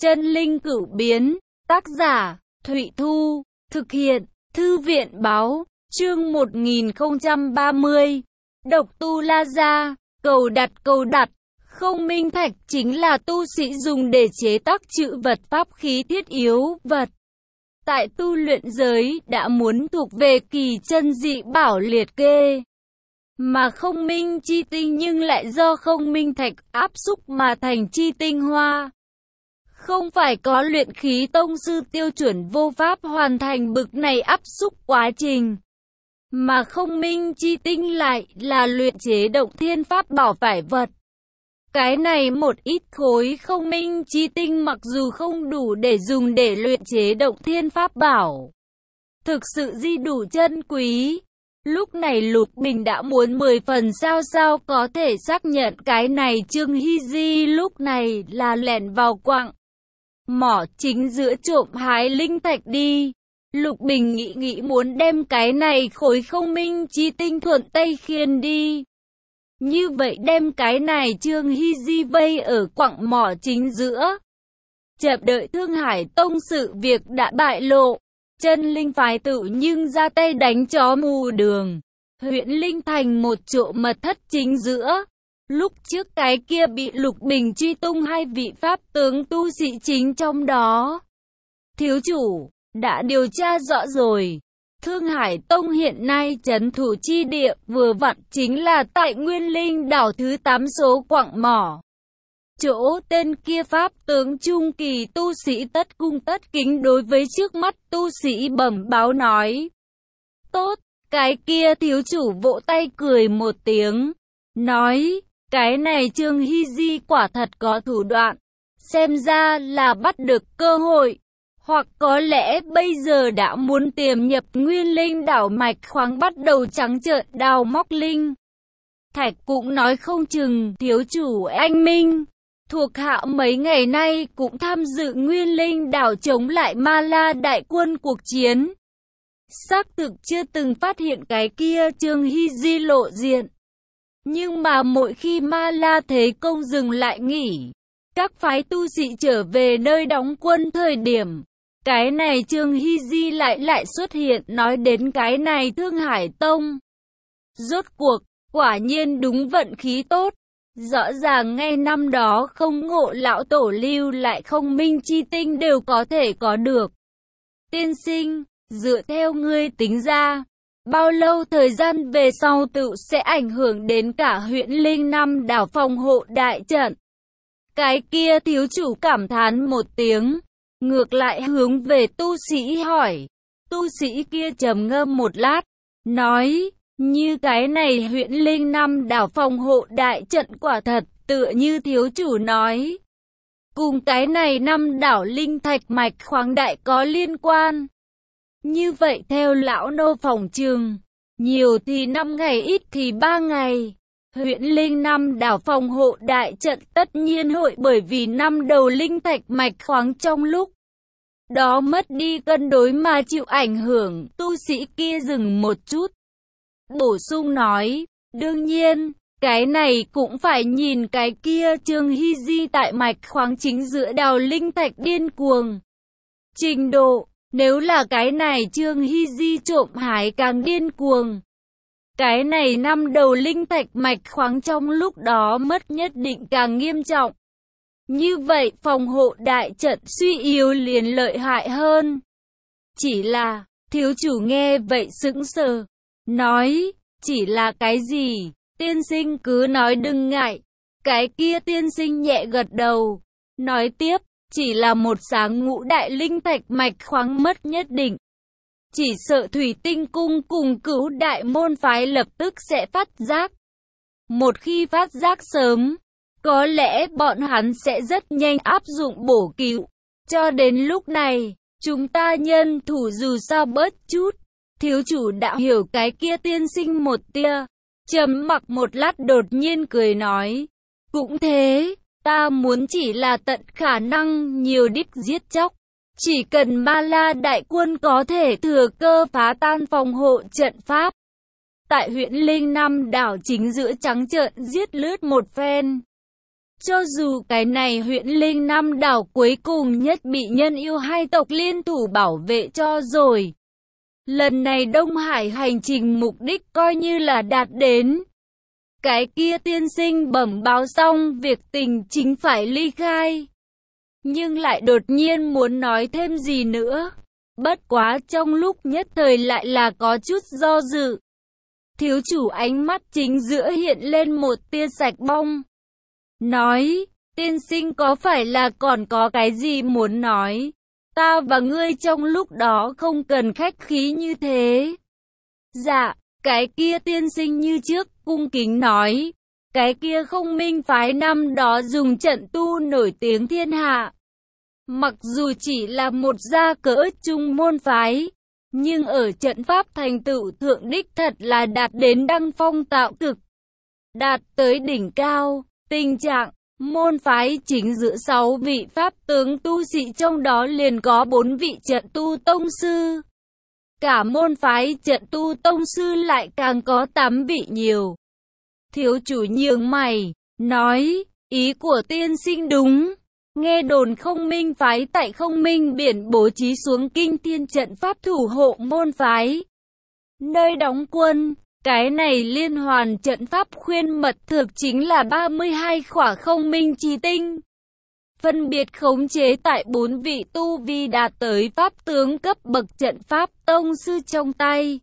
Chân linh cửu biến, tác giả, Thụy Thu, thực hiện, Thư viện báo, chương 1030, độc tu La Gia, cầu đặt, không minh thạch chính là tu sĩ dùng để chế tác trữ vật pháp khí thiết yếu vật. Tại tu luyện giới đã muốn thuộc về kỳ chân dị bảo liệt kê. Mà không minh chi tinh nhưng lại do không minh thạch áp xúc mà thành chi tinh hoa. Không phải có luyện khí tông sư tiêu chuẩn vô pháp hoàn thành bực này áp xúc quá trình. Mà không minh chi tinh lại là luyện chế động thiên pháp bảo phải vật. Cái này một ít khối không minh chi tinh mặc dù không đủ để dùng để luyện chế động thiên pháp bảo, thực sự di đủ chân quý. Lúc này Lục Bình đã muốn 10 phần sao có thể xác nhận cái này Trương Hy Di lúc này là lẻn vào quặng mỏ chính giữa trộm hái linh thạch đi. Lục Bình nghĩ muốn đem cái này khối không minh chi tinh thuận tay khiên đi. Như vậy đem cái này Trương Hy Di vây ở quặng mỏ chính giữa. Chậm đợi Thương Hải Tông sự việc đã bại lộ. Chân linh phái tự nhưng ra tay đánh chó mù đường. Huyện Linh thành một chỗ mật thất chính giữa. Lúc trước cái kia bị Lục Bình truy tung hai vị pháp tướng tu sĩ chính trong đó. Thiếu chủ, đã điều tra rõ rồi. Thương Hải Tông hiện nay trấn thủ chi địa vừa vặn chính là tại Nguyên Linh đảo thứ 8 số quặng mỏ. Chỗ tên kia pháp tướng trung kỳ tu sĩ tất cung tất kính đối với trước mắt tu sĩ bẩm báo nói. Tốt, cái kia thiếu chủ vỗ tay cười một tiếng. Nói, cái này Trương Hy Di quả thật có thủ đoạn. Xem ra là bắt được cơ hội. Hoặc có lẽ bây giờ đã muốn tiềm nhập Nguyên Linh đảo mạch khoáng bắt đầu trắng trợn đào móc linh thạch cũng nói không chừng. Thiếu chủ anh minh, thuộc hạ mấy ngày nay cũng tham dự Nguyên Linh đảo chống lại Ma La đại quân cuộc chiến. Xác thực chưa từng phát hiện cái kia Trương Hy Di lộ diện. Nhưng mà mỗi khi Ma La thế công dừng lại nghỉ, các phái tu sĩ trở về nơi đóng quân thời điểm, cái này Trương Hy Di lại xuất hiện. Nói đến cái này Thương Hải Tông, rốt cuộc, quả nhiên đúng vận khí tốt. Rõ ràng ngay năm đó không ngộ lão tổ lưu lại không minh chi tinh đều có thể có được. Tiên sinh, dựa theo ngươi tính ra, bao lâu thời gian về sau tự sẽ ảnh hưởng đến cả huyện Linh năm đảo phòng hộ đại trận? Cái kia thiếu chủ cảm thán một tiếng, ngược lại hướng về tu sĩ hỏi. Tu sĩ kia trầm ngâm một lát, nói, như cái này huyện Linh năm đảo phòng hộ đại trận quả thật tựa như thiếu chủ nói. Cùng cái này năm đảo linh thạch mạch khoáng đại có liên quan. Như vậy theo lão nô phòng trường, nhiều thì 5 ngày ít thì 3 ngày. Huyện Linh năm đảo phòng hộ đại trận tất nhiên hội bởi vì năm đầu linh thạch mạch khoáng trong lúc đó mất đi cân đối mà chịu ảnh hưởng. Tu sĩ kia dừng một chút, bổ sung nói, đương nhiên, cái này cũng phải nhìn cái kia Trương Hy Di tại mạch khoáng chính giữa đào linh thạch điên cuồng trình độ. Nếu là cái này Trương Hy Di trộm hái càng điên cuồng, cái này năm đầu linh thạch mạch khoáng trong lúc đó mất nhất định càng nghiêm trọng. Như vậy phòng hộ đại trận suy yếu liền lợi hại hơn. Chỉ là, thiếu chủ nghe vậy sững sờ, nói, chỉ là cái gì? Tiên sinh cứ nói đừng ngại. Cái kia tiên sinh nhẹ gật đầu, nói tiếp, chỉ là một sáng ngũ đại linh thạch mạch khoáng mất nhất định. Chỉ sợ Thủy Tinh Cung cùng Cửu đại môn phái lập tức sẽ phát giác. Một khi phát giác sớm, có lẽ bọn hắn sẽ rất nhanh áp dụng bổ cứu. Cho đến lúc này, chúng ta nhân thủ dù sao bớt chút. Thiếu chủ đã hiểu cái kia tiên sinh một tia. Trầm mặc một lát đột nhiên cười nói. Cũng thế, ta muốn chỉ là tận khả năng nhiều đích giết chóc. Chỉ cần Ma La đại quân có thể thừa cơ phá tan phòng hộ trận pháp. Tại huyện Linh năm đảo chính giữa trắng trợn giết lướt một phen. Cho dù cái này huyện Linh Nam đảo cuối cùng nhất bị nhân yêu hai tộc liên thủ bảo vệ cho rồi. Lần này Đông Hải hành trình mục đích coi như là đạt đến. Cái kia tiên sinh bẩm báo xong việc tình chính phải ly khai. Nhưng lại đột nhiên muốn nói thêm gì nữa. Bất quá trong lúc nhất thời lại là có chút do dự. Thiếu chủ ánh mắt chính giữa hiện lên một tia sạch bong. Nói, tiên sinh có phải là còn có cái gì muốn nói? Ta và ngươi trong lúc đó không cần khách khí như thế. Dạ, cái kia tiên sinh như trước, cung kính nói. Cái kia Không Minh phái năm đó dùng trận tu nổi tiếng thiên hạ. Mặc dù chỉ là một gia cỡ trung môn phái, nhưng ở trận pháp thành tựu thượng đích thật là đạt đến đăng phong tạo cực. Đạt tới đỉnh cao, tình trạng, môn phái chính giữa 6 vị pháp tướng tu sĩ trong đó liền có 4 vị trận tu tông sư. Cả môn phái trận tu tông sư lại càng có 8 vị nhiều. Thiếu chủ nhướng mày, nói, ý của tiên sinh đúng. Nghe đồn Không Minh phái tại Không Minh biển bố trí xuống kinh thiên trận pháp thủ hộ môn phái. Nơi đóng quân, cái này liên hoàn trận pháp khuyên mật thực chính là 32 khỏa Không Minh chi tinh. Phân biệt khống chế tại 4 vị tu vi đạt tới pháp tướng cấp bậc trận pháp tông sư trong tay.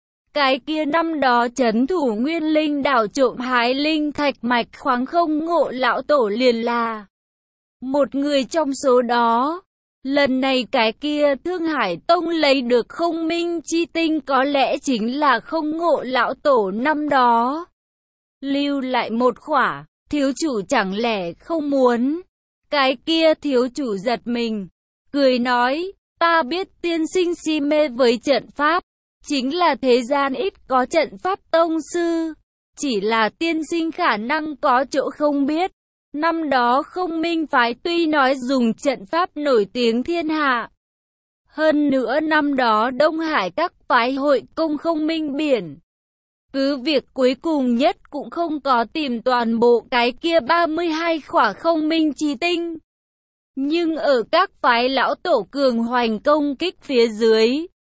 Cái kia năm đó trấn thủ Nguyên Linh đảo trộm hái linh thạch mạch khoáng Không Ngộ lão tổ liền là một người trong số đó. Lần này cái kia Thương Hải Tông lấy được Không Minh chi tinh có lẽ chính là Không Ngộ lão tổ năm đó. Lưu lại một khỏa, thiếu chủ chẳng lẽ không muốn? Cái kia thiếu chủ giật mình, cười nói, ta biết tiên sinh si mê với trận pháp, chính là thế gian ít có trận pháp tông sư, chỉ là tiên sinh khả năng có chỗ không biết. Năm đó Không Minh phái tuy nói dùng trận pháp nổi tiếng thiên hạ. Hơn nữa năm đó Đông Hải các phái hội công Không Minh biển. Cứ việc cuối cùng nhất cũng không có tìm toàn bộ cái kia 32 khỏa Không Minh chi tinh. Nhưng ở các phái lão tổ cường hoành công kích phía dưới,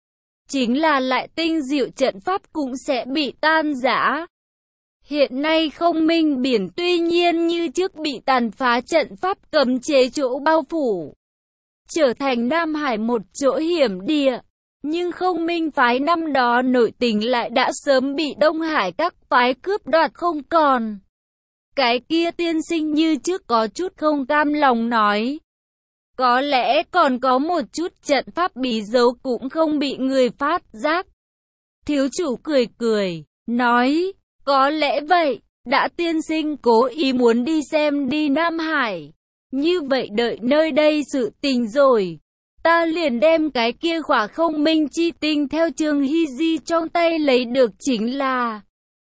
chính là lại tinh diệu trận pháp cũng sẽ bị tan rã. Hiện nay Không Minh biển tuy nhiên như trước bị tàn phá trận pháp cấm chế chỗ bao phủ, trở thành Nam Hải một chỗ hiểm địa, nhưng Không Minh phái năm đó nội tình lại đã sớm bị Đông Hải các phái cướp đoạt không còn. Cái kia tiên sinh như trước có chút không cam lòng nói, có lẽ còn có một chút trận pháp bí dấu cũng không bị người phát giác. Thiếu chủ cười cười, nói, có lẽ vậy, đã tiên sinh cố ý muốn đi xem đi Nam Hải. Như vậy đợi nơi đây sự tình rồi, ta liền đem cái kia khỏa Không Minh chi tinh theo Trương Hy Di trong tay lấy được chính là.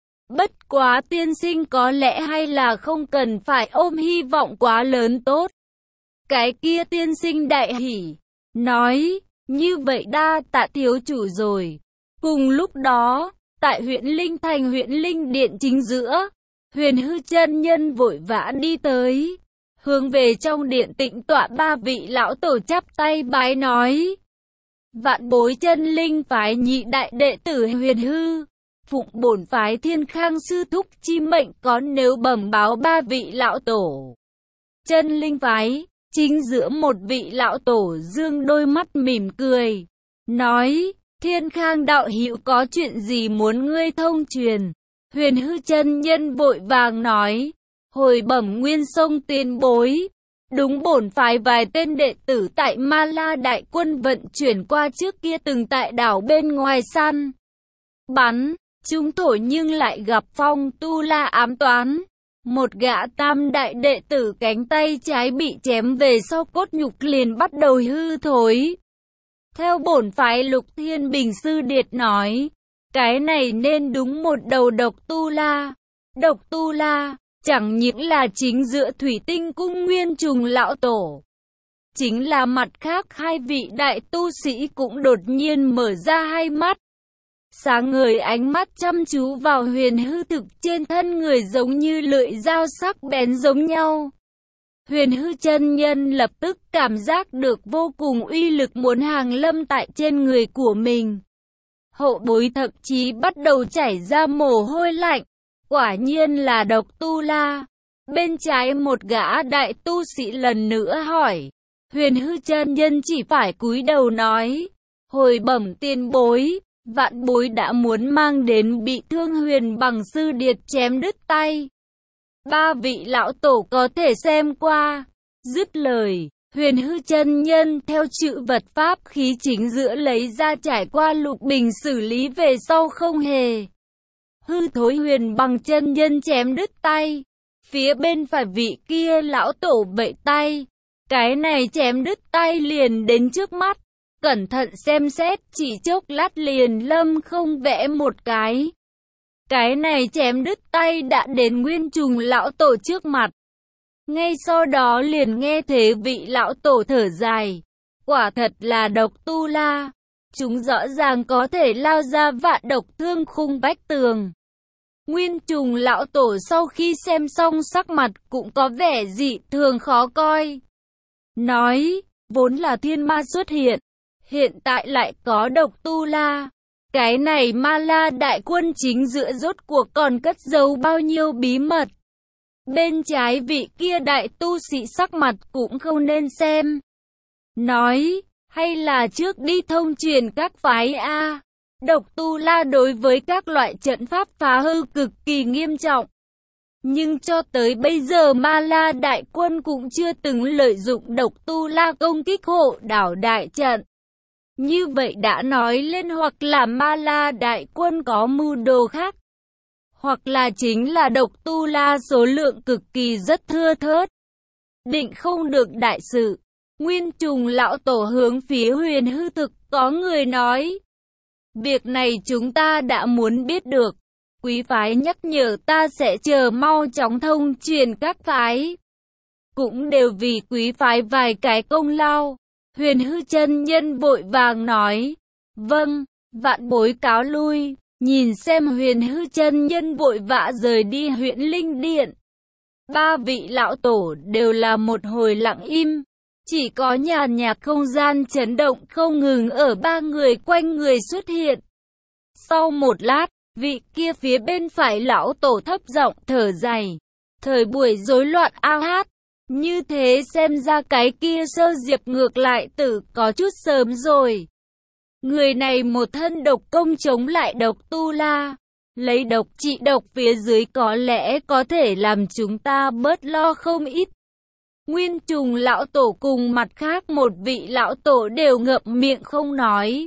Bất quá tiên sinh có lẽ hay là không cần phải ôm hy vọng quá lớn tốt. Cái kia tiên sinh đại hỉ, nói, như vậy đa tạ thiếu chủ rồi. Cùng lúc đó, tại huyện Linh Thành huyện Linh Điện chính giữa, Huyền Hư chân nhân vội vã đi tới, hướng về trong điện tĩnh tọa 3 vị lão tổ chắp tay bái nói. Vạn Bối chân Linh phái nhị đại đệ tử Huyền Hư, phụng bổn phái Thiên Khang sư thúc chi mệnh có nếu bẩm báo 3 vị lão tổ. Chân Linh phái, chính giữa một vị lão tổ dương đôi mắt mỉm cười, nói, Thiên Khang đạo hữu có chuyện gì muốn ngươi thông truyền? Huyền Hư chân nhân vội vàng nói, hồi bẩm Nguyên Sông tiền bối, đúng bổn phái vài tên đệ tử tại Ma La đại quân vận chuyển qua trước kia từng tại đảo bên ngoài săn bắn, chúng thổi nhưng lại gặp Phong Tu La ám toán. Một gã tam đại đệ tử cánh tay trái bị chém về sau cốt nhục liền bắt đầu hư thối. Theo bổn phái Lục Thiên Bình Sư Điệt nói, cái này nên đúng một đầu độc tu la. Độc tu la, chẳng những là chính giữa thủy tinh cung nguyên trùng lão tổ. Chính là mặt khác hai vị đại tu sĩ cũng đột nhiên mở ra hai mắt. Sáng ngời ánh mắt chăm chú vào Huyền Hư thực trên thân người giống như lưỡi dao sắc bén giống nhau. Huyền Hư chân nhân lập tức cảm giác được vô cùng uy lực muốn hàng lâm tại trên người của mình. Hậu bối thậm chí bắt đầu chảy ra mồ hôi lạnh. Quả nhiên là Độc Tu La. Bên trái một gã đại tu sĩ lần nữa hỏi. Huyền Hư chân nhân chỉ phải cúi đầu nói. Hồi bẩm tiền bối, vạn bối đã muốn mang đến bị thương Huyền Bằng Sư Điệt chém đứt tay. Ba vị lão tổ có thể xem qua. Dứt lời, Huyền Hư chân nhân theo chữ vật pháp khí chính giữa lấy ra trải qua lục bình xử lý về sau không hề. Hư thối Huyền Bằng chân nhân chém đứt tay. Phía bên phải vị kia lão tổ bậy tay. Cái này chém đứt tay liền đến trước mắt. Cẩn thận xem xét chỉ chốc lát liền lâm không vẽ một cái. Cái này chém đứt tay đã đến Nguyên Trùng lão tổ trước mặt. Ngay sau đó liền nghe thế vị lão tổ thở dài. Quả thật là Độc Tu La. Chúng rõ ràng có thể lao ra vạn độc thương khung vách tường. Nguyên Trùng lão tổ sau khi xem xong sắc mặt cũng có vẻ dị thường khó coi. Nói, vốn là thiên ma xuất hiện. Hiện tại lại có Độc Tu La. Cái này Ma La đại quân chính giữa rốt cuộc còn cất giấu bao nhiêu bí mật. Bên trái vị kia đại tu sĩ sắc mặt cũng không nên xem. Nói, hay là trước đi thông truyền các phái A. Độc Tu La đối với các loại trận pháp phá hư cực kỳ nghiêm trọng. Nhưng cho tới bây giờ Ma La đại quân cũng chưa từng lợi dụng Độc Tu La công kích hộ đảo đại trận. Như vậy đã nói lên hoặc là Ma La đại quân có mưu đồ khác, hoặc là chính là Độc Tu La số lượng cực kỳ rất thưa thớt, định không được đại sự. Nguyên Trùng lão tổ hướng phía Huyền Hư Thực có người nói. Việc này chúng ta đã muốn biết được. Quý phái nhắc nhở ta sẽ chờ mau chóng thông truyền các phái. Cũng đều vì quý phái vài cái công lao. Huyền Hư chân nhân vội vàng nói. Vâng, vạn bối cáo lui. Nhìn xem Huyền Hư chân nhân vội vã rời đi Huyễn Linh Điện. Ba vị lão tổ đều là một hồi lặng im. Chỉ có nhàn nhạt không gian chấn động không ngừng ở ba người quanh người xuất hiện. Sau một lát, vị kia phía bên phải lão tổ thấp giọng thở dài. Thời buổi rối loạn a hát. Như thế xem ra cái kia Sơ Diệp ngược lại tử có chút sớm rồi. Người này một thân độc công chống lại Độc Tu La. Lấy độc trị độc phía dưới có lẽ có thể làm chúng ta bớt lo không ít. Nguyên Trùng lão tổ cùng mặt khác một vị lão tổ đều ngậm miệng không nói.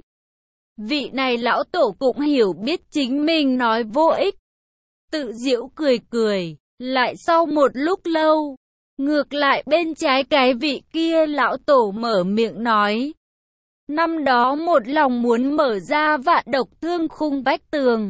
Vị này lão tổ cũng hiểu biết chính mình nói vô ích. Tự giễu cười cười, lại sau một lúc lâu. Ngược lại bên trái cái vị kia lão tổ mở miệng nói. Năm đó một lòng muốn mở ra vạn độc thương khung vách tường.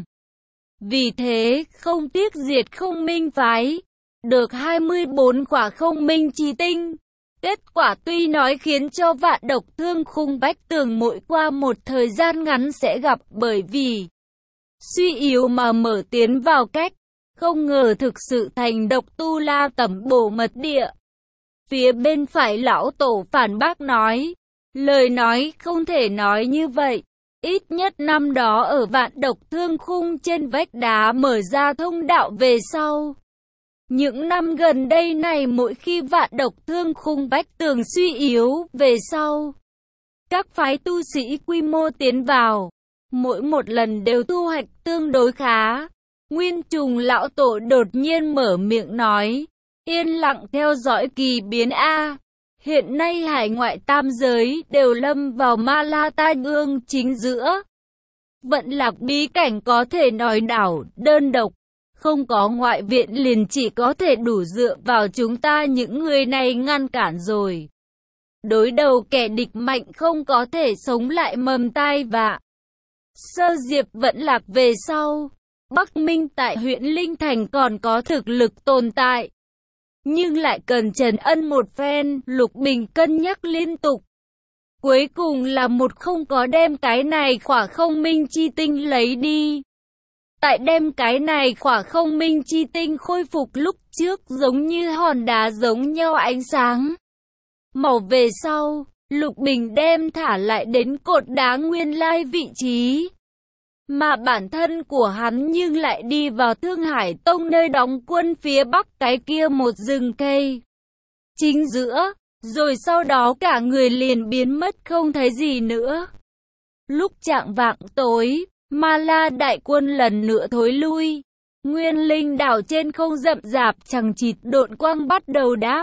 Vì thế không tiếc diệt Không Minh phái. Được 24 quả Không Minh chi tinh. Kết quả tuy nói khiến cho vạn độc thương khung vách tường mỗi qua một thời gian ngắn sẽ gặp bởi vì suy yếu mà mở tiến vào cách. Không ngờ thực sự thành Độc Tu La tẩm bổ mật địa. Phía bên phải lão tổ phản bác nói. Lời nói không thể nói như vậy. Ít nhất năm đó ở vạn độc thương khung trên vách đá mở ra thông đạo về sau. Những năm gần đây này mỗi khi vạn độc thương khung vách tường suy yếu về sau. Các phái tu sĩ quy mô tiến vào. Mỗi một lần đều thu hoạch tương đối khá. Nguyên Trùng lão tổ đột nhiên mở miệng nói. Yên lặng theo dõi kỳ biến A. Hiện nay hải ngoại tam giới đều lâm vào Ma La tai ương chính giữa. Vận Lạc bí cảnh có thể nói đảo đơn độc. Không có ngoại viện liền chỉ có thể đủ dựa vào chúng ta những người này ngăn cản rồi. Đối đầu kẻ địch mạnh không có thể sống lại mầm tai vạ. Sơ Diệp Vận Lạc về sau. Bắc Minh tại huyện Linh Thành còn có thực lực tồn tại. Nhưng lại cần trần ân một phen, Lục Bình cân nhắc liên tục. Cuối cùng là một không có đem cái này khỏa Không Minh chi tinh lấy đi. Tại đem cái này khỏa không minh chi tinh khôi phục lúc trước giống như hòn đá giống nhau ánh sáng màu về sau, Lục Bình đem thả lại đến cột đá nguyên lai vị trí. Mà bản thân của hắn nhưng lại đi vào Thương Hải Tông nơi đóng quân phía bắc cái kia một rừng cây chính giữa, rồi sau đó cả người liền biến mất không thấy gì nữa. Lúc chạng vạng tối, Ma La đại quân lần nữa thối lui. Nguyên linh đảo trên không rậm rạp chằng chịt độn quang bắt đầu đáp.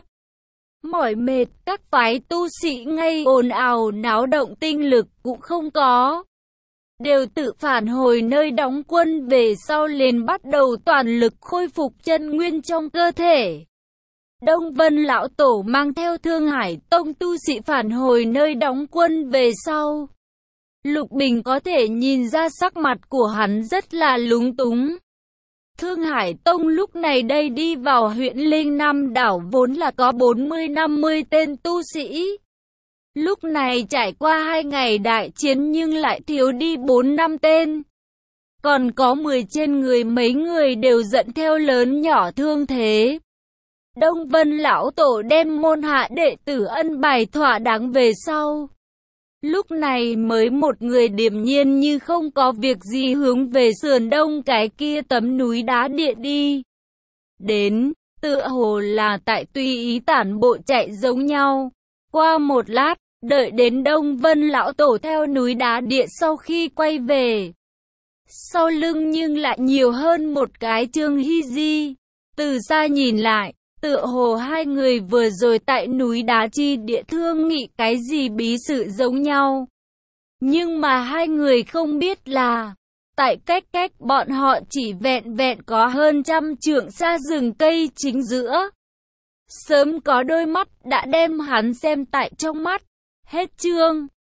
Mỏi mệt, các phái tu sĩ ngay ồn ào náo động tinh lực cũng không có. Đều tự phản hồi nơi đóng quân về sau liền bắt đầu toàn lực khôi phục chân nguyên trong cơ thể. Đông Vân Lão Tổ mang theo Thương Hải Tông tu sĩ phản hồi nơi đóng quân về sau. Lục Bình có thể nhìn ra sắc mặt của hắn rất là lúng túng. Thương Hải Tông lúc này đây đi vào huyện Linh Nam đảo vốn là có 40-50 tên tu sĩ. Lúc này trải qua 2 ngày đại chiến nhưng lại thiếu đi 4-5 tên. Còn có 10 trên người mấy người đều dẫn theo lớn nhỏ thương thế. Đông Vân Lão Tổ đem môn hạ đệ tử ân bài thỏa đáng về sau. Lúc này mới một người điềm nhiên như không có việc gì hướng về sườn đông cái kia tấm núi đá địa đi. Đến, tựa hồ là tại tùy ý tản bộ chạy giống nhau. Qua một lát, đợi đến Đông Vân Lão Tổ theo núi đá địa sau khi quay về. Sau lưng nhưng lại nhiều hơn một cái Trương Hy Di. Từ xa nhìn lại, tựa hồ hai người vừa rồi tại núi đá chi địa thương nghị cái gì bí sự giống nhau. Nhưng mà hai người không biết là, tại cách bọn họ chỉ vẹn có hơn 100 trượng xa rừng cây chính giữa. Sớm có đôi mắt đã đem hắn xem tại trong mắt. Hết chương.